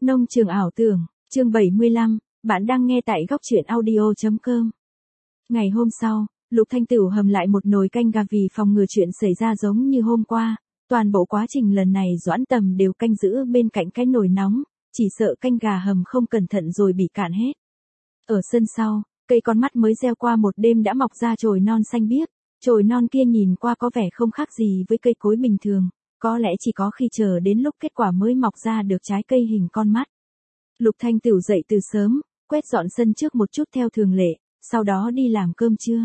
Nông trường ảo tưởng, chương 75, bạn đang nghe tại góc truyện audio.com. Ngày hôm sau, Lục Thanh Tửu hầm lại một nồi canh gà vì phòng ngừa chuyện xảy ra giống như hôm qua. Toàn bộ quá trình lần này Doãn Tầm đều canh giữ bên cạnh cái nồi nóng, chỉ sợ canh gà hầm không cẩn thận rồi bị cạn hết. Ở sân sau, cây con mắt mới gieo qua một đêm đã mọc ra chồi non xanh biếc. Chồi non kia nhìn qua có vẻ không khác gì với cây cối bình thường, có lẽ chỉ có khi chờ đến lúc kết quả mới mọc ra được trái cây hình con mắt. Lục Thanh Tửu dậy từ sớm, quét dọn sân trước một chút theo thường lệ, sau đó đi làm cơm trưa.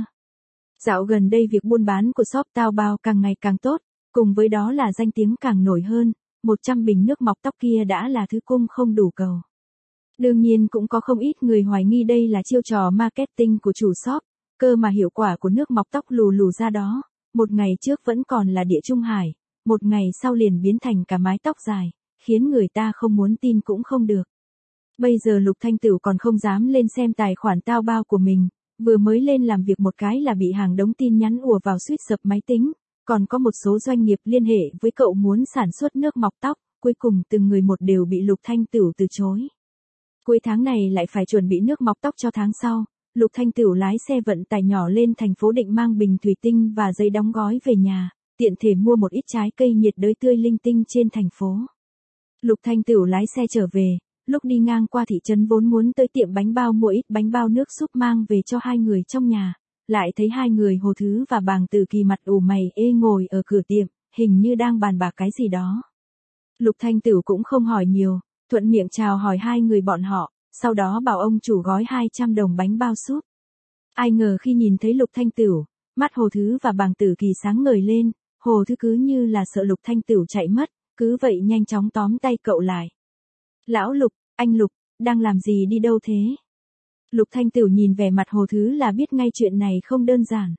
Dạo gần đây việc buôn bán của shop Taobao càng ngày càng tốt, cùng với đó là danh tiếng càng nổi hơn, 100 bình nước mọc tóc kia đã là thứ cung không đủ cầu. Đương nhiên cũng có không ít người hoài nghi đây là chiêu trò marketing của chủ shop, cơ mà hiệu quả của nước mọc tóc lù lù ra đó, một ngày trước vẫn còn là địa trung hải, một ngày sau liền biến thành cả mái tóc dài, khiến người ta không muốn tin cũng không được. Bây giờ Lục Thanh Tửu còn không dám lên xem tài khoản Taobao của mình, vừa mới lên làm việc một cái là bị hàng đống tin nhắn ùa vào suýt sập máy tính, còn có một số doanh nghiệp liên hệ với cậu muốn sản xuất nước mọc tóc, cuối cùng từng người một đều bị Lục Thanh Tửu từ chối. Cuối tháng này lại phải chuẩn bị nước mọc tóc cho tháng sau, Lục Thanh Tửu lái xe vận tải nhỏ lên thành phố Định mang bình thủy tinh và giấy đóng gói về nhà, tiện thể mua một ít trái cây nhiệt đới tươi linh tinh trên thành phố. Lục Thanh Tửu lái xe trở về, lúc đi ngang qua thị trấn vốn muốn tới tiệm bánh bao mua ít bánh bao nước súp mang về cho hai người trong nhà, lại thấy hai người Hồ Thứ và Bàng Tử Kỳ mặt ủ mày ê ngồi ở cửa tiệm, hình như đang bàn bạc cái gì đó. Lục Thanh Tửu cũng không hỏi nhiều, thuận miệng chào hỏi hai người bọn họ, sau đó bảo ông chủ gói 200 đồng bánh bao súp. Ai ngờ khi nhìn thấy Lục Thanh Tửu, mắt Hồ Thứ và Bàng Tử Kỳ sáng ngời lên, Hồ Thứ cứ như là sợ Lục Thanh Tửu chạy mất, cứ vậy nhanh chóng tóm tay cậu lại. Lão Lục, anh Lục, đang làm gì đi đâu thế? Lục Thanh Tửu nhìn vẻ mặt Hồ Thứ là biết ngay chuyện này không đơn giản.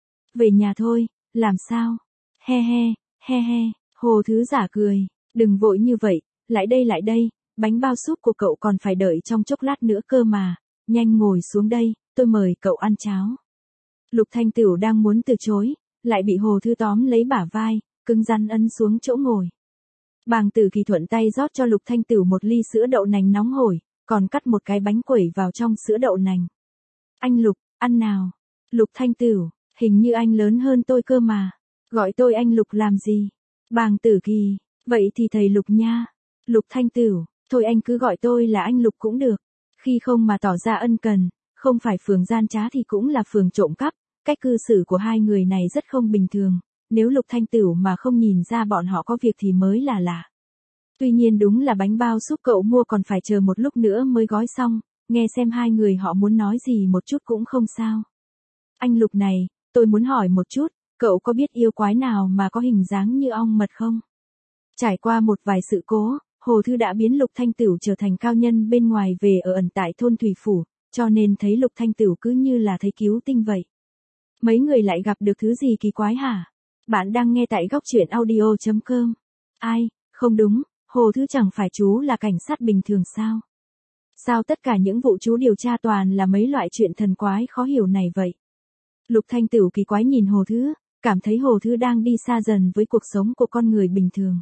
Về nhà thôi, làm sao? He he, Hồ Thứ giả cười, đừng vội như vậy, lại đây, bánh bao súp của cậu còn phải đợi trong chốc lát nữa cơ mà, nhanh ngồi xuống đây, tôi mời cậu ăn cháo. Lục Thanh Tửu đang muốn từ chối, lại bị Hồ Thứ tóm lấy bả vai, cứng rắn ấn xuống chỗ ngồi. Bàng Tử Kỳ thuận tay rót cho Lục Thanh Tửu một ly sữa đậu nành nóng hổi, còn cắt một cái bánh quẩy vào trong sữa đậu nành. Anh Lục, ăn nào. Lục Thanh Tửu, hình như anh lớn hơn tôi cơ mà. Gọi tôi anh Lục làm gì? Bàng Tử Kỳ, vậy thì thầy Lục nha. Lục Thanh Tửu, thôi anh cứ gọi tôi là anh Lục cũng được. Khi không mà tỏ ra ân cần, không phải phường gian trá thì cũng là phường trộm cắp, cách cư xử của hai người này rất không bình thường. Nếu Lục Thanh Tửu mà không nhìn ra bọn họ có việc thì mới là lạ. Tuy nhiên đúng là bánh bao súp cậu mua còn phải chờ một lúc nữa mới gói xong, nghe xem hai người họ muốn nói gì một chút cũng không sao. Anh Lục này, tôi muốn hỏi một chút, cậu có biết yêu quái nào mà có hình dáng như ong mật không? Trải qua một vài sự cố, Hồ Thư đã biến Lục Thanh Tửu trở thành cao nhân bên ngoài về ở ẩn tại thôn Thủy Phủ, cho nên thấy Lục Thanh Tửu cứ như là thấy cứu tinh vậy. Mấy người lại gặp được thứ gì kỳ quái hả? Bạn đang nghe tại góc truyện audio.com. Ai, không đúng, Hồ Thứ chẳng phải chú là cảnh sát bình thường sao? Sao tất cả những vụ chú điều tra toàn là mấy loại chuyện thần quái khó hiểu này vậy? Lục Thanh Tửu kỳ quái nhìn Hồ Thứ, cảm thấy Hồ Thứ đang đi xa dần với cuộc sống của con người bình thường.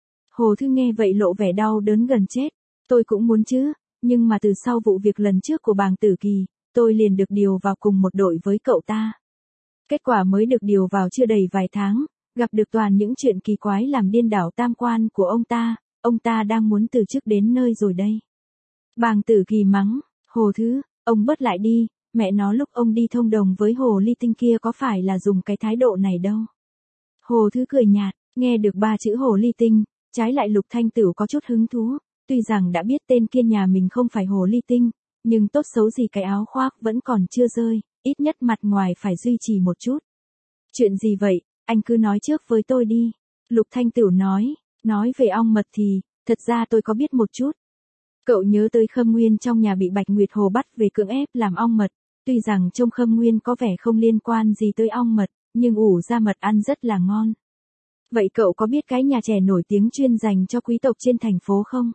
Hồ Thứ nghe vậy lộ vẻ đau đớn gần chết. Tôi cũng muốn chứ, nhưng mà từ sau vụ việc lần trước của Bàng Tử Kỳ, tôi liền được điều vào cùng một đội với cậu ta. Kết quả mới được điều vào chưa đầy vài tháng, gặp được toàn những chuyện kỳ quái làm điên đảo tam quan của ông ta đang muốn từ chức đến nơi rồi đây. Bàng Tử Kỳ mắng, Hồ Thứ, ông bớt lại đi, mẹ nó lúc ông đi thông đồng với hồ ly tinh kia có phải là dùng cái thái độ này đâu. Hồ Thứ cười nhạt, nghe được ba chữ hồ ly tinh, trái lại Lục Thanh Tửu có chút hứng thú, tuy rằng đã biết tên kia nhà mình không phải hồ ly tinh, nhưng tốt xấu gì cái áo khoác vẫn còn chưa rơi, ít nhất mặt ngoài phải duy trì một chút. Chuyện gì vậy, anh cứ nói trước với tôi đi. Lục Thanh Tửu nói về ong mật thì, thật ra tôi có biết một chút. Cậu nhớ tới Khâm Nguyên trong nhà bị Bạch Nguyệt Hồ bắt về cưỡng ép làm ong mật, tuy rằng trông Khâm Nguyên có vẻ không liên quan gì tới ong mật, nhưng ủ ra mật ăn rất là ngon. Vậy cậu có biết cái nhà trẻ nổi tiếng chuyên dành cho quý tộc trên thành phố không?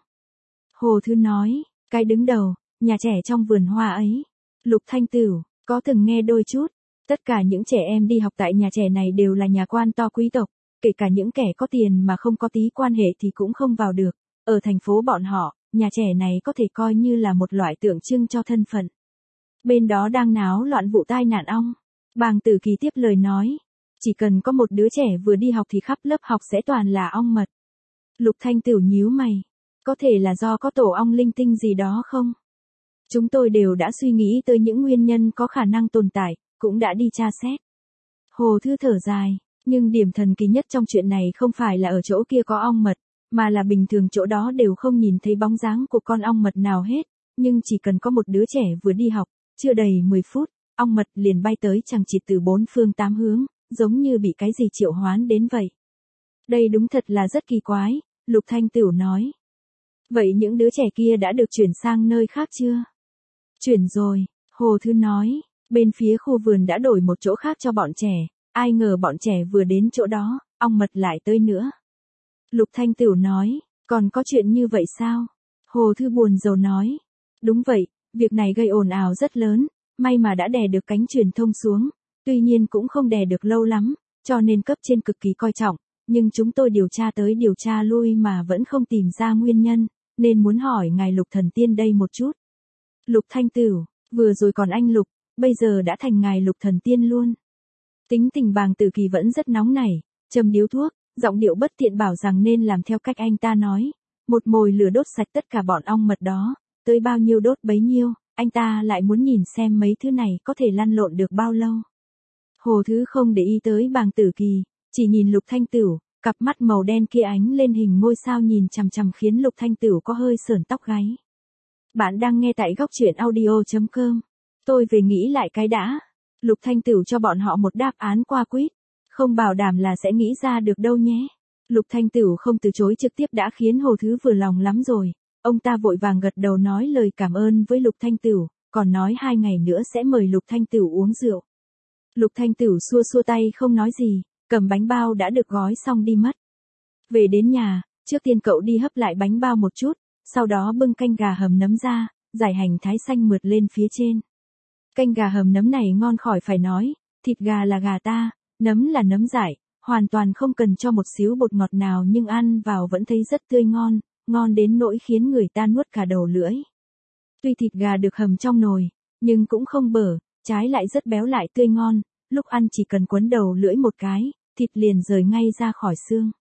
Hồ Thư nói, cái đứng đầu, nhà trẻ trong vườn hoa ấy. Lục Thanh Tửu, có từng nghe đôi chút. Tất cả những trẻ em đi học tại nhà trẻ này đều là nhà quan to quý tộc, kể cả những kẻ có tiền mà không có tí quan hệ thì cũng không vào được. Ở thành phố bọn họ, nhà trẻ này có thể coi như là một loại tượng trưng cho thân phận. Bên đó đang náo loạn vụ tai nạn ong. Bàng Tử Kỳ tiếp lời nói. Chỉ cần có một đứa trẻ vừa đi học thì khắp lớp học sẽ toàn là ong mật. Lục Thanh Tửu nhíu mày. Có thể là do có tổ ong linh tinh gì đó không? Chúng tôi đều đã suy nghĩ tới những nguyên nhân có khả năng tồn tại, cũng đã đi tra xét. Hồ Thư thở dài, nhưng điểm thần kỳ nhất trong chuyện này không phải là ở chỗ kia có ong mật, mà là bình thường chỗ đó đều không nhìn thấy bóng dáng của con ong mật nào hết, nhưng chỉ cần có một đứa trẻ vừa đi học, chưa đầy 10 phút, ong mật liền bay tới chằng chịt từ 4 phương 8 hướng, giống như bị cái gì triệu hoán đến vậy. Đây đúng thật là rất kỳ quái, Lục Thanh Tửu nói. Vậy những đứa trẻ kia đã được chuyển sang nơi khác chưa? Chuyển rồi, Hồ Thư nói, bên phía khu vườn đã đổi một chỗ khác cho bọn trẻ, ai ngờ bọn trẻ vừa đến chỗ đó, ong mật lại tới nữa. Lục Thanh Tửu nói, còn có chuyện như vậy sao? Hồ Thư buồn rầu nói, đúng vậy, việc này gây ồn ào rất lớn, may mà đã đè được cánh truyền thông xuống, tuy nhiên cũng không đè được lâu lắm, cho nên cấp trên cực kỳ coi trọng, nhưng chúng tôi điều tra tới điều tra lui mà vẫn không tìm ra nguyên nhân, nên muốn hỏi ngài Lục Thần Tiên đây một chút. Lục Thanh Tửu, vừa rồi còn anh Lục, bây giờ đã thành ngài Lục Thần Tiên luôn. Tính tình Bàng Tử Kỳ vẫn rất nóng nảy, châm điếu thuốc, giọng điệu bất tiện bảo rằng nên làm theo cách anh ta nói, một mồi lửa đốt sạch tất cả bọn ong mật đó, tới bao nhiêu đốt bấy nhiêu, anh ta lại muốn nhìn xem mấy thứ này có thể lăn lộn được bao lâu. Hồ Thứ không để ý tới Bàng Tử Kỳ, chỉ nhìn Lục Thanh Tửu, cặp mắt màu đen kia ánh lên hình ngôi sao nhìn chằm chằm khiến Lục Thanh Tửu có hơi sởn tóc gáy. Bạn đang nghe tại góc truyện audio.com. Tôi về nghĩ lại cái đã. Lục Thanh Tửu cho bọn họ một đáp án qua quýt. Không bảo đảm là sẽ nghĩ ra được đâu nhé. Lục Thanh Tửu không từ chối trực tiếp đã khiến Hồ Thứ vừa lòng lắm rồi. Ông ta vội vàng gật đầu nói lời cảm ơn với Lục Thanh Tửu, còn nói 2 ngày nữa sẽ mời Lục Thanh Tửu uống rượu. Lục Thanh Tửu xua xua tay không nói gì, cầm bánh bao đã được gói xong đi mất. Về đến nhà, trước tiên cậu đi hấp lại bánh bao một chút, sau đó bưng canh gà hầm nấm ra, giải hành thái xanh mượt lên phía trên. Canh gà hầm nấm này ngon khỏi phải nói, thịt gà là gà ta, nấm là nấm giải, hoàn toàn không cần cho một xíu bột ngọt nào nhưng ăn vào vẫn thấy rất tươi ngon, ngon đến nỗi khiến người ta nuốt cả đầu lưỡi. Tuy thịt gà được hầm trong nồi, nhưng cũng không bở, trái lại rất béo lại tươi ngon, lúc ăn chỉ cần quấn đầu lưỡi một cái, thịt liền rời ngay ra khỏi xương.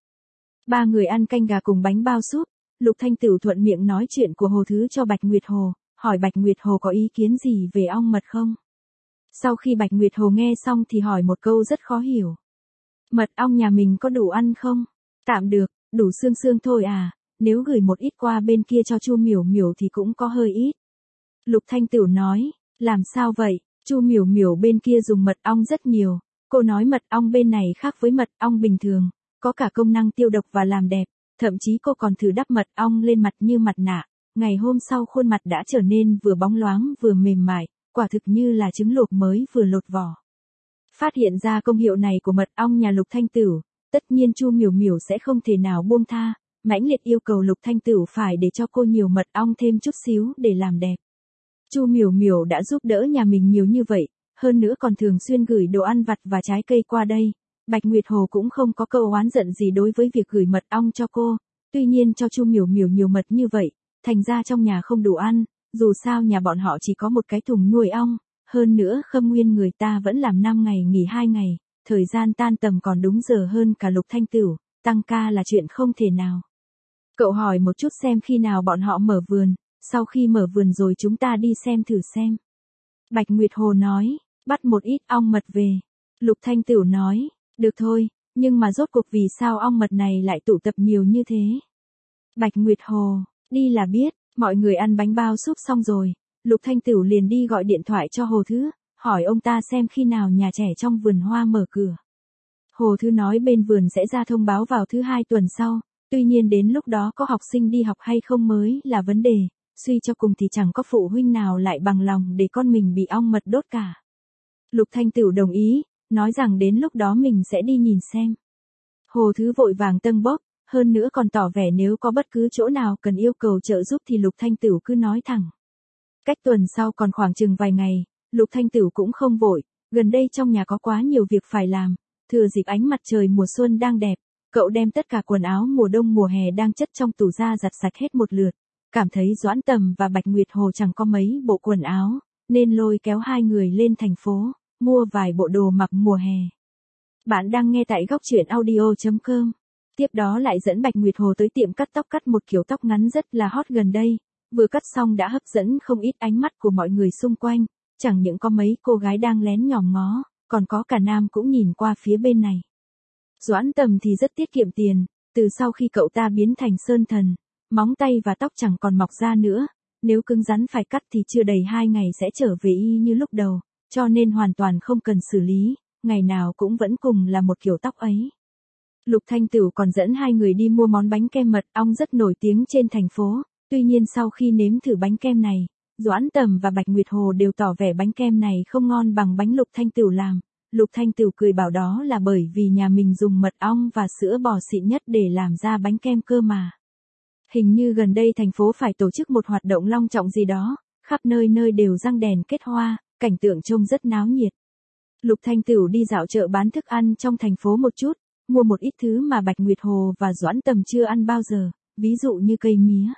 3 người ăn canh gà cùng bánh bao súp, Lục Thanh Tửu thuận miệng nói chuyện của Hồ Thứ cho Bạch Nguyệt Hồ, hỏi Bạch Nguyệt Hồ có ý kiến gì về ong mật không? Sau khi Bạch Nguyệt Hồ nghe xong thì hỏi một câu rất khó hiểu. Mật ong nhà mình có đủ ăn không? Tạm được, đủ xương xương thôi à, nếu gửi một ít qua bên kia cho Chu Miểu Miểu thì cũng có hơi ít. Lục Thanh Tửu nói, làm sao vậy, Chu Miểu Miểu bên kia dùng mật ong rất nhiều, cô nói mật ong bên này khác với mật ong bình thường, có cả công năng tiêu độc và làm đẹp, thậm chí cô còn thử đắp mật ong lên mặt như mặt nạ, ngày hôm sau khuôn mặt đã trở nên vừa bóng loáng vừa mềm mại, quả thực như là trứng luộc mới vừa lột vỏ. Phát hiện ra công hiệu này của mật ong nhà Lục Thanh Tửu, tất nhiên Chu Miểu Miểu sẽ không thể nào buông tha, mãnh liệt yêu cầu Lục Thanh Tửu phải để cho cô nhiều mật ong thêm chút xíu để làm đẹp. Chu Miểu Miểu đã giúp đỡ nhà mình nhiều như vậy, hơn nữa còn thường xuyên gửi đồ ăn vặt và trái cây qua đây. Bạch Nguyệt Hồ cũng không có câu oán giận gì đối với việc gửi mật ong cho cô, tuy nhiên cho Chu Miểu Miểu nhiều mật như vậy, thành ra trong nhà không đủ ăn, dù sao nhà bọn họ chỉ có một cái thùng nuôi ong, hơn nữa Khâm Nguyên người ta vẫn làm 5 ngày nghỉ 2 ngày, thời gian tan tầm còn đúng giờ hơn cả Lục Thanh Tửu, tăng ca là chuyện không thể nào. Cậu hỏi một chút xem khi nào bọn họ mở vườn, sau khi mở vườn rồi chúng ta đi xem thử xem. Bạch Nguyệt Hồ nói, bắt một ít ong mật về. Lục Thanh Tửu nói, được thôi, nhưng mà rốt cuộc vì sao ong mật này lại tụ tập nhiều như thế? Bạch Nguyệt Hồ, đi là biết, mọi người ăn bánh bao súp xong rồi, Lục Thanh Tửu liền đi gọi điện thoại cho Hồ Thứ, hỏi ông ta xem khi nào nhà trẻ trong vườn hoa mở cửa. Hồ Thứ nói bên vườn sẽ ra thông báo vào thứ 2 tuần sau, tuy nhiên đến lúc đó có học sinh đi học hay không mới là vấn đề, suy cho cùng thì chẳng có phụ huynh nào lại bằng lòng để con mình bị ong mật đốt cả. Lục Thanh Tửu đồng ý, nói rằng đến lúc đó mình sẽ đi nhìn xem. Hồ Thứ vội vàng tâng bốc, hơn nữa còn tỏ vẻ nếu có bất cứ chỗ nào cần yêu cầu trợ giúp thì Lục Thanh Tửu cứ nói thẳng. Cách tuần sau còn khoảng chừng vài ngày, Lục Thanh Tửu cũng không vội, gần đây trong nhà có quá nhiều việc phải làm, thừa dịp ánh mặt trời mùa xuân đang đẹp, cậu đem tất cả quần áo mùa đông mùa hè đang chất trong tủ ra giặt sạch hết một lượt, cảm thấy Doãn Tầm và Bạch Nguyệt Hồ chẳng có mấy bộ quần áo, nên lôi kéo hai người lên thành phố, mua vài bộ đồ mặc mùa hè. Bạn đang nghe tại góc truyện audio.com. Tiếp đó lại dẫn Bạch Nguyệt Hồ tới tiệm cắt tóc cắt một kiểu tóc ngắn rất là hot gần đây, vừa cắt xong đã hấp dẫn không ít ánh mắt của mọi người xung quanh, chẳng những có mấy cô gái đang lén nhòm ngó, còn có cả nam cũng nhìn qua phía bên này. Doãn Tầm thì rất tiết kiệm tiền, từ sau khi cậu ta biến thành sơn thần, móng tay và tóc chẳng còn mọc ra nữa, nếu cứng rắn phải cắt thì chưa đầy 2 ngày sẽ trở về y như lúc đầu, cho nên hoàn toàn không cần xử lý, ngày nào cũng vẫn cùng là một kiểu tóc ấy. Lục Thanh Tửu còn dẫn hai người đi mua món bánh kem mật ong rất nổi tiếng trên thành phố, tuy nhiên sau khi nếm thử bánh kem này, Doãn Tầm và Bạch Nguyệt Hồ đều tỏ vẻ bánh kem này không ngon bằng bánh Lục Thanh Tửu làm. Lục Thanh Tửu cười bảo đó là bởi vì nhà mình dùng mật ong và sữa bò xịn nhất để làm ra bánh kem cơ mà. Hình như gần đây thành phố phải tổ chức một hoạt động long trọng gì đó, khắp nơi nơi đều răng đèn kết hoa, cảnh tượng trông rất náo nhiệt. Lục Thanh Tửu đi dạo chợ bán thức ăn trong thành phố một chút, mua một ít thứ mà Bạch Nguyệt Hồ và Doãn Tầm chưa ăn bao giờ, ví dụ như cây mía.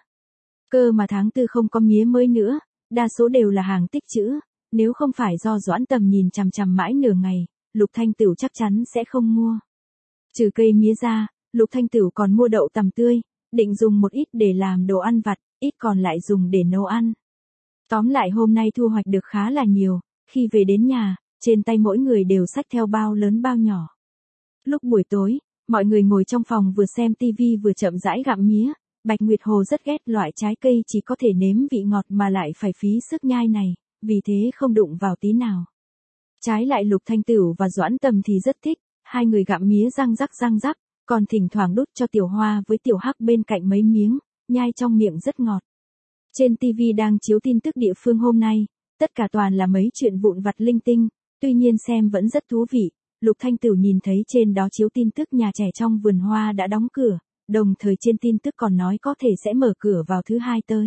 Cơ mà tháng 4 không có mía mới nữa, đa số đều là hàng tích trữ, nếu không phải do Doãn Tầm nhìn chằm chằm mãi nửa ngày, Lục Thanh Tửu chắc chắn sẽ không mua. Trừ cây mía ra, Lục Thanh Tửu còn mua đậu tằm tươi, định dùng một ít để làm đồ ăn vặt, ít còn lại dùng để nấu ăn. Tóm lại hôm nay thu hoạch được khá là nhiều, khi về đến nhà, trên tay mỗi người đều xách theo bao lớn bao nhỏ. Lúc buổi tối, mọi người ngồi trong phòng vừa xem tivi vừa chậm rãi gặm mía, Bạch Nguyệt Hồ rất ghét loại trái cây chỉ có thể nếm vị ngọt mà lại phải phí sức nhai này, vì thế không đụng vào tí nào. Trái lại Lục Thanh Tửu và Doãn Tầm thì rất thích, hai người gặm mía răng rắc, còn thỉnh thoảng đút cho Tiểu Hoa với Tiểu Hắc bên cạnh mấy miếng, nhai trong miệng rất ngọt. Trên TV đang chiếu tin tức địa phương hôm nay, tất cả toàn là mấy chuyện vụn vặt linh tinh, tuy nhiên xem vẫn rất thú vị. Lục Thanh Tửu nhìn thấy trên đó chiếu tin tức nhà trẻ trong vườn hoa đã đóng cửa, đồng thời trên tin tức còn nói có thể sẽ mở cửa vào thứ Hai tới.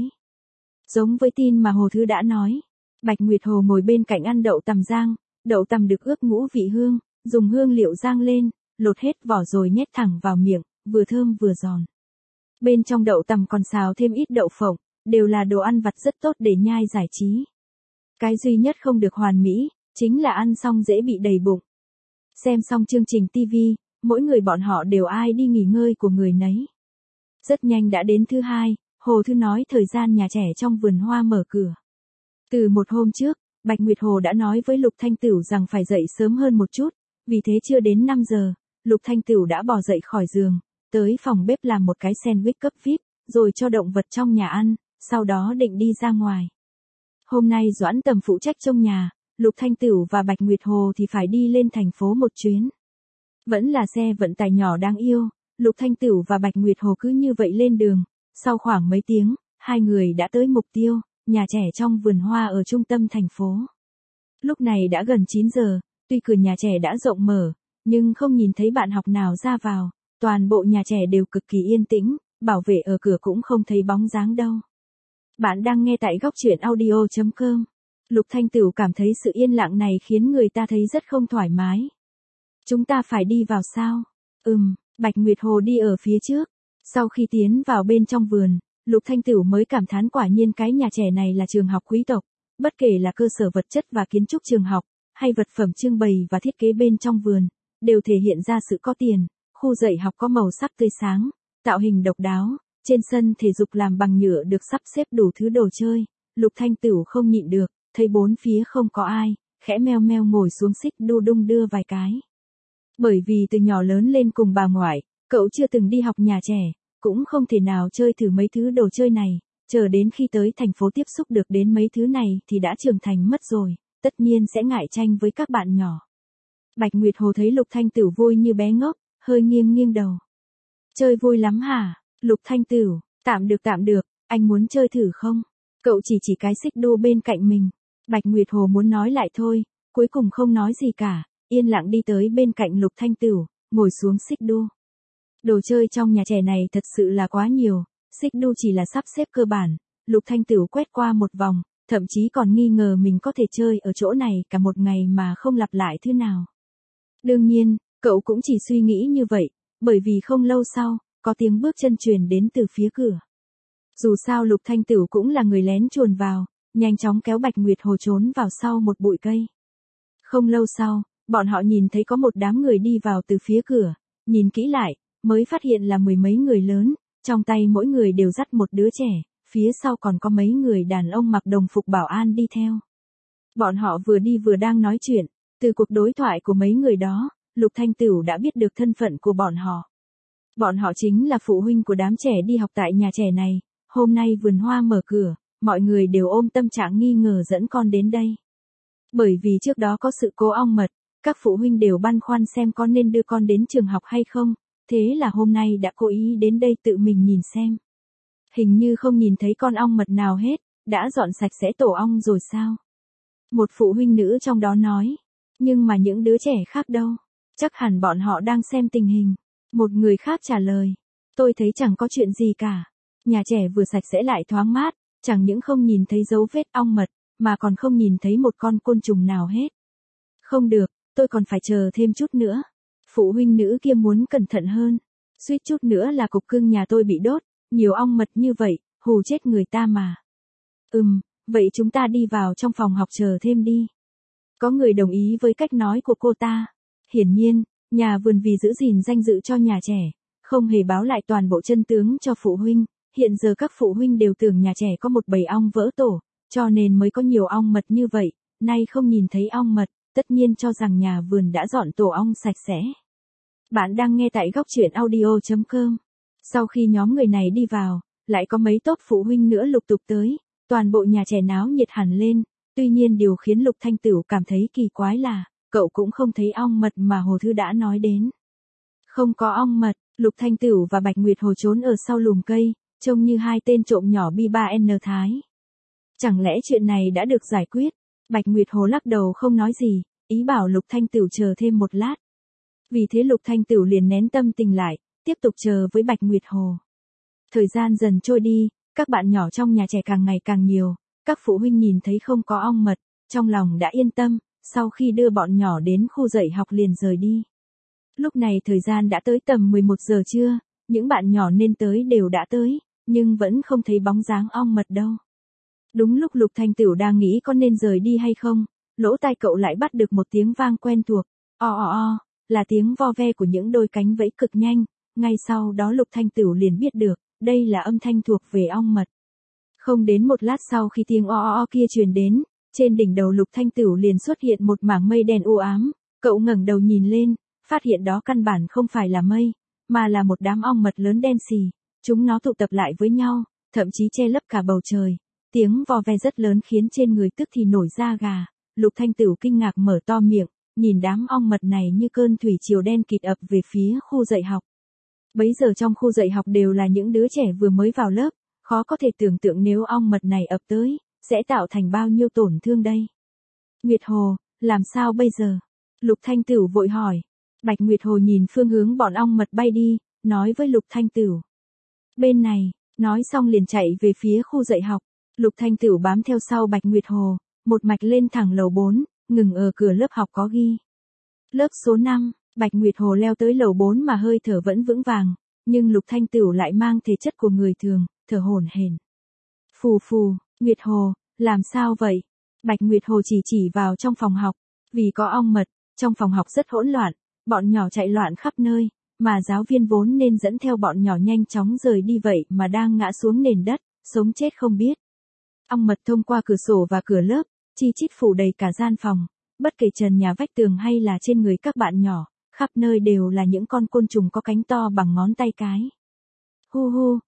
Giống với tin mà Hồ Thư đã nói, Bạch Nguyệt Hồ ngồi bên cạnh ăn đậu tằm rang, đậu tằm được ướp ngũ vị hương, dùng hương liệu rang lên, lột hết vỏ rồi nhét thẳng vào miệng, vừa thơm vừa giòn. Bên trong đậu tằm còn xào thêm ít đậu phộng, đều là đồ ăn vặt rất tốt để nhai giải trí. Cái duy nhất không được hoàn mỹ, chính là ăn xong dễ bị đầy bụng. Xem xong chương trình TV, mỗi người bọn họ đều ai đi nghỉ ngơi của người nấy. Rất nhanh đã đến thứ Hai, Hồ Thư nói thời gian nhà trẻ trong vườn hoa mở cửa. Từ một hôm trước, Bạch Nguyệt Hồ đã nói với Lục Thanh Tửu rằng phải dậy sớm hơn một chút, vì thế chưa đến 5 giờ, Lục Thanh Tửu đã bò dậy khỏi giường, tới phòng bếp làm một cái sandwich cấp VIP, rồi cho động vật trong nhà ăn, sau đó định đi ra ngoài. Hôm nay Doãn Tầm phụ trách trông nhà, Lục Thanh Tửu và Bạch Nguyệt Hồ thì phải đi lên thành phố một chuyến. Vẫn là xe vận tải nhỏ đáng yêu, Lục Thanh Tửu và Bạch Nguyệt Hồ cứ như vậy lên đường, sau khoảng mấy tiếng, hai người đã tới mục tiêu, nhà trẻ trong vườn hoa ở trung tâm thành phố. Lúc này đã gần 9 giờ, tuy cửa nhà trẻ đã rộng mở, nhưng không nhìn thấy bạn học nào ra vào, toàn bộ nhà trẻ đều cực kỳ yên tĩnh, bảo vệ ở cửa cũng không thấy bóng dáng đâu. Bạn đang nghe tại góc truyện audio.com. Lục Thanh Tửu cảm thấy sự yên lặng này khiến người ta thấy rất không thoải mái. Chúng ta phải đi vào sao? Bạch Nguyệt Hồ đi ở phía trước. Sau khi tiến vào bên trong vườn, Lục Thanh Tửu mới cảm thán quả nhiên cái nhà trẻ này là trường học quý tộc. Bất kể là cơ sở vật chất và kiến trúc trường học, hay vật phẩm trưng bày và thiết kế bên trong vườn, đều thể hiện ra sự có tiền. Khu dạy học có màu sắc tươi sáng, tạo hình độc đáo. Trên sân thể dục làm bằng nhựa được sắp xếp đủ thứ đồ chơi. Lục Thanh Tửu không nhịn được, thấy bốn phía không có ai, khẽ meo meo ngồi xuống xích đu đung đưa vài cái. Bởi vì từ nhỏ lớn lên cùng bà ngoại, cậu chưa từng đi học nhà trẻ, cũng không thể nào chơi thử mấy thứ đồ chơi này, chờ đến khi tới thành phố tiếp xúc được đến mấy thứ này thì đã trưởng thành mất rồi, tất nhiên sẽ ngại tranh với các bạn nhỏ. Bạch Nguyệt Hồ thấy Lục Thanh Tửu vui như bé ngốc, hơi nghiêng nghiêng đầu. Chơi vui lắm hả? Lục Thanh Tửu, tạm được, anh muốn chơi thử không? Cậu chỉ cái xích đu bên cạnh mình. Bạch Nguyệt Hồ muốn nói lại thôi, cuối cùng không nói gì cả, yên lặng đi tới bên cạnh Lục Thanh Tửu, ngồi xuống xích đu. Đồ chơi trong nhà trẻ này thật sự là quá nhiều, xích đu chỉ là sắp xếp cơ bản, Lục Thanh Tửu quét qua một vòng, thậm chí còn nghi ngờ mình có thể chơi ở chỗ này cả một ngày mà không lặp lại thứ nào. Đương nhiên, cậu cũng chỉ suy nghĩ như vậy, bởi vì không lâu sau, có tiếng bước chân truyền đến từ phía cửa. Dù sao Lục Thanh Tửu cũng là người lén chuồn vào, nhanh chóng kéo Bạch Nguyệt Hồ trốn vào sau một bụi cây. Không lâu sau, bọn họ nhìn thấy có một đám người đi vào từ phía cửa, nhìn kỹ lại, mới phát hiện là mười mấy người lớn, trong tay mỗi người đều dắt một đứa trẻ, phía sau còn có mấy người đàn ông mặc đồng phục bảo an đi theo. Bọn họ vừa đi vừa đang nói chuyện, từ cuộc đối thoại của mấy người đó, Lục Thanh Tửu đã biết được thân phận của bọn họ. Bọn họ chính là phụ huynh của đám trẻ đi học tại nhà trẻ này, hôm nay vườn hoa mở cửa, mọi người đều ôm tâm trạng nghi ngờ dẫn con đến đây. Bởi vì trước đó có sự cố ong mật, các phụ huynh đều băn khoăn xem có nên đưa con đến trường học hay không, thế là hôm nay đã cố ý đến đây tự mình nhìn xem. Hình như không nhìn thấy con ong mật nào hết, đã dọn sạch sẽ tổ ong rồi sao? Một phụ huynh nữ trong đó nói, nhưng mà những đứa trẻ khác đâu? Chắc hẳn bọn họ đang xem tình hình. Một người khác trả lời, tôi thấy chẳng có chuyện gì cả. Nhà trẻ vừa sạch sẽ lại thoáng mát, chẳng những không nhìn thấy dấu vết ong mật, mà còn không nhìn thấy một con côn trùng nào hết. Không được, tôi còn phải chờ thêm chút nữa. Phụ huynh nữ kia muốn cẩn thận hơn. Suýt chút nữa là cục cưng nhà tôi bị đốt, nhiều ong mật như vậy, hù chết người ta mà. Vậy chúng ta đi vào trong phòng học chờ thêm đi. Có người đồng ý với cách nói của cô ta. Hiển nhiên, nhà vườn vì giữ gìn danh dự cho nhà trẻ, không hề báo lại toàn bộ chân tướng cho phụ huynh. Hiện giờ các phụ huynh đều tưởng nhà trẻ có một bầy ong vỡ tổ, cho nên mới có nhiều ong mật như vậy. Nay không nhìn thấy ong mật, tất nhiên cho rằng nhà vườn đã dọn tổ ong sạch sẽ. Bạn đang nghe tại góc truyện audio.com. Sau khi nhóm người này đi vào, lại có mấy tốp phụ huynh nữa lục tục tới, toàn bộ nhà trẻ náo nhiệt hẳn lên. Tuy nhiên điều khiến Lục Thanh Tửu cảm thấy kỳ quái là, cậu cũng không thấy ong mật mà Hồ Thư đã nói đến. Không có ong mật, Lục Thanh Tửu và Bạch Nguyệt Hồ trốn ở sau lùm cây, trông như hai tên trộm nhỏ bi-3N Thái. Chẳng lẽ chuyện này đã được giải quyết? Bạch Nguyệt Hồ lắc đầu không nói gì, ý bảo Lục Thanh Tửu chờ thêm một lát. Vì thế Lục Thanh Tửu liền nén tâm tình lại, tiếp tục chờ với Bạch Nguyệt Hồ. Thời gian dần trôi đi, các bạn nhỏ trong nhà trẻ càng ngày càng nhiều, các phụ huynh nhìn thấy không có ong mật, trong lòng đã yên tâm, sau khi đưa bọn nhỏ đến khu dạy học liền rời đi. Lúc này thời gian đã tới tầm 11 giờ trưa, những bạn nhỏ nên tới đều đã tới, nhưng vẫn không thấy bóng dáng ong mật đâu. Đúng lúc Lục Thanh Tửu đang nghĩ có nên rời đi hay không, lỗ tai cậu lại bắt được một tiếng vang quen thuộc, là tiếng vo ve của những đôi cánh vẫy cực nhanh, ngay sau đó Lục Thanh Tửu liền biết được, đây là âm thanh thuộc về ong mật. Không đến một lát sau khi tiếng kia truyền đến, trên đỉnh đầu Lục Thanh Tửu liền xuất hiện một mảng mây đen u ám, cậu ngẩng đầu nhìn lên, phát hiện đó căn bản không phải là mây, mà là một đám ong mật lớn đen xì, chúng nó tụ tập lại với nhau, thậm chí che lấp cả bầu trời, tiếng vo ve rất lớn khiến trên người tức thì nổi da gà. Lục Thanh Tửu kinh ngạc mở to miệng, nhìn đám ong mật này như cơn thủy triều đen kịt ập về phía khu dạy học. Bấy giờ trong khu dạy học đều là những đứa trẻ vừa mới vào lớp, khó có thể tưởng tượng nếu ong mật này ập tới, sẽ tạo thành bao nhiêu tổn thương đây. Nguyệt Hồ, làm sao bây giờ? Lục Thanh Tửu vội hỏi. Bạch Nguyệt Hồ nhìn phương hướng bọn ong mật bay đi, nói với Lục Thanh Tửu. Bên này, nói xong liền chạy về phía khu dạy học. Lục Thanh Tửu bám theo sau Bạch Nguyệt Hồ, một mạch lên thẳng lầu 4, ngừng ở cửa lớp học có ghi. Lớp số 5, Bạch Nguyệt Hồ leo tới lầu 4 mà hơi thở vẫn vững vàng, nhưng Lục Thanh Tửu lại mang thể chất của người thường, thở hổn hển. Phù phù, Nguyệt Hồ, làm sao vậy? Bạch Nguyệt Hồ chỉ vào trong phòng học, vì có ong mật, trong phòng học rất hỗn loạn, bọn nhỏ chạy loạn khắp nơi, mà giáo viên vốn nên dẫn theo bọn nhỏ nhanh chóng rời đi vậy mà đang ngã xuống nền đất, sống chết không biết. Ong mật thông qua cửa sổ và cửa lớp, chi chít phủ đầy cả gian phòng, bất kể trần nhà vách tường hay là trên người các bạn nhỏ, khắp nơi đều là những con côn trùng có cánh to bằng ngón tay cái. Hu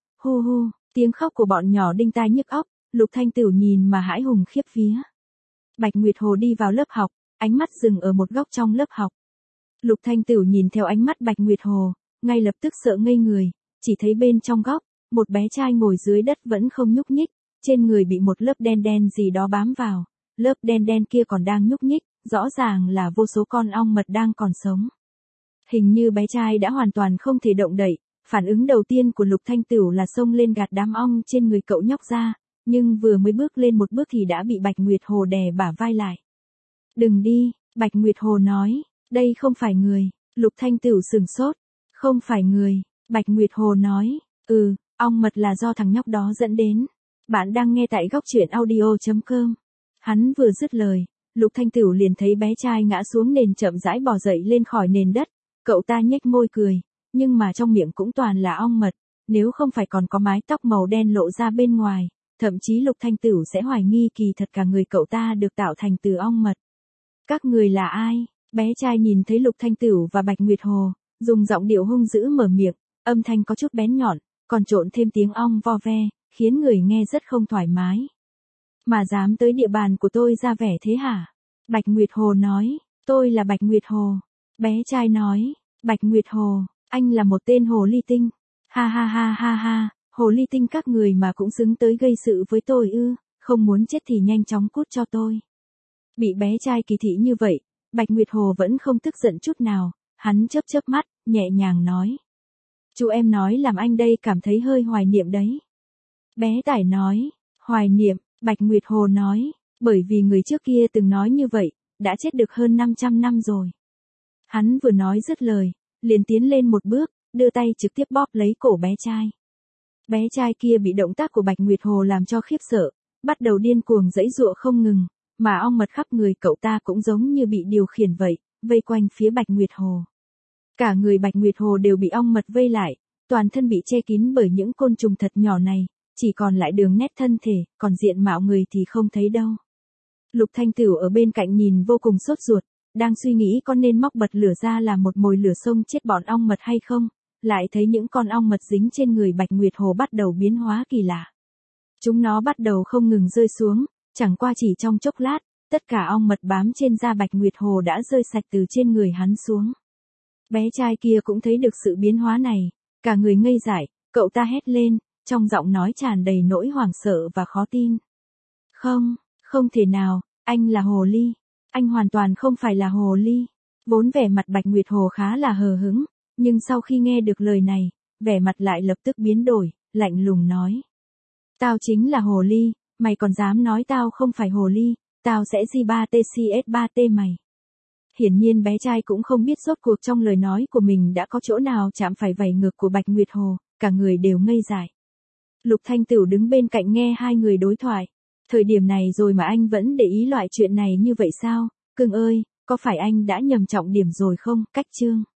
hu, tiếng khóc của bọn nhỏ đinh tai nhức óc, Lục Thanh Tửu nhìn mà hãi hùng khiếp vía. Bạch Nguyệt Hồ đi vào lớp học, ánh mắt dừng ở một góc trong lớp học. Lục Thanh Tửu nhìn theo ánh mắt Bạch Nguyệt Hồ, ngay lập tức sợ ngây người, chỉ thấy bên trong góc, một bé trai ngồi dưới đất vẫn không nhúc nhích, trên người bị một lớp đen đen gì đó bám vào, lớp đen đen kia còn đang nhúc nhích, rõ ràng là vô số con ong mật đang còn sống. Hình như bé trai đã hoàn toàn không thể động đậy, phản ứng đầu tiên của Lục Thanh Tửu là xông lên gạt đám ong trên người cậu nhóc ra, nhưng vừa mới bước lên một bước thì đã bị Bạch Nguyệt Hồ đè bả vai lại. Đừng đi, Bạch Nguyệt Hồ nói, đây không phải người. Lục Thanh Tửu sừng sốt, không phải người, Bạch Nguyệt Hồ nói, ong mật là do thằng nhóc đó dẫn đến. Bạn đang nghe tại góc truyện audio.com. Hắn vừa dứt lời, Lục Thanh Tửu liền thấy bé trai ngã xuống nền chậm rãi bò dậy lên khỏi nền đất. Cậu ta nhếch môi cười, nhưng mà trong miệng cũng toàn là ong mật, nếu không phải còn có mái tóc màu đen lộ ra bên ngoài, thậm chí Lục Thanh Tửu sẽ hoài nghi kỳ thật cả người cậu ta được tạo thành từ ong mật. Các người là ai? Bé trai nhìn thấy Lục Thanh Tửu và Bạch Nguyệt Hồ, dùng giọng điệu hung dữ mở miệng, âm thanh có chút bén nhọn, còn trộn thêm tiếng ong vo ve, khiến người nghe rất không thoải mái. Mà dám tới địa bàn của tôi ra vẻ thế hả? Bạch Nguyệt Hồ nói, tôi là Bạch Nguyệt Hồ. Bé trai nói, Bạch Nguyệt Hồ, anh là một tên hồ ly tinh. Ha ha ha ha ha, hồ ly tinh các người mà cũng xứng tới gây sự với tôi ư, không muốn chết thì nhanh chóng cút cho tôi. Bị bé trai kỳ thị như vậy, Bạch Nguyệt Hồ vẫn không tức giận chút nào, hắn chớp chớp mắt, nhẹ nhàng nói. Chú em nói làm anh đây cảm thấy hơi hoài niệm đấy. Bé tải nói, hoài niệm, Bạch Nguyệt Hồ nói, bởi vì người trước kia từng nói như vậy, đã chết được hơn 500 năm rồi. Hắn vừa nói dứt lời, liền tiến lên một bước, đưa tay trực tiếp bóp lấy cổ bé trai. Bé trai kia bị động tác của Bạch Nguyệt Hồ làm cho khiếp sợ, bắt đầu điên cuồng giãy giụa không ngừng, mà ong mật khắp người cậu ta cũng giống như bị điều khiển vậy, vây quanh phía Bạch Nguyệt Hồ. Cả người Bạch Nguyệt Hồ đều bị ong mật vây lại, toàn thân bị che kín bởi những côn trùng thật nhỏ này, chỉ còn lại đường nét thân thể, còn diện mạo người thì không thấy đâu. Lục Thanh Tửu ở bên cạnh nhìn vô cùng sốt ruột, đang suy nghĩ có nên móc bật lửa ra làm một mồi lửa xông chết bọn ong mật hay không, lại thấy những con ong mật dính trên người Bạch Nguyệt Hồ bắt đầu biến hóa kỳ lạ. Chúng nó bắt đầu không ngừng rơi xuống, chẳng qua chỉ trong chốc lát, tất cả ong mật bám trên da Bạch Nguyệt Hồ đã rơi sạch từ trên người hắn xuống. Bé trai kia cũng thấy được sự biến hóa này, cả người ngây dại, cậu ta hét lên, trong giọng nói tràn đầy nỗi hoảng sợ và khó tin. Không, không thể nào, anh là hồ ly. Anh hoàn toàn không phải là hồ ly. Vốn vẻ mặt Bạch Nguyệt Hồ khá là hờ hững, nhưng sau khi nghe được lời này, vẻ mặt lại lập tức biến đổi, lạnh lùng nói. Tao chính là hồ ly, mày còn dám nói tao không phải hồ ly, tao sẽ G3TCS3T mày. Hiển nhiên bé trai cũng không biết rốt cuộc trong lời nói của mình đã có chỗ nào chạm phải vảy ngược của Bạch Nguyệt Hồ, cả người đều ngây dại. Lục Thanh Tửu đứng bên cạnh nghe hai người đối thoại. Thời điểm này rồi mà anh vẫn để ý loại chuyện này như vậy sao? Cưng ơi, có phải anh đã nhầm trọng điểm rồi không? Cách chương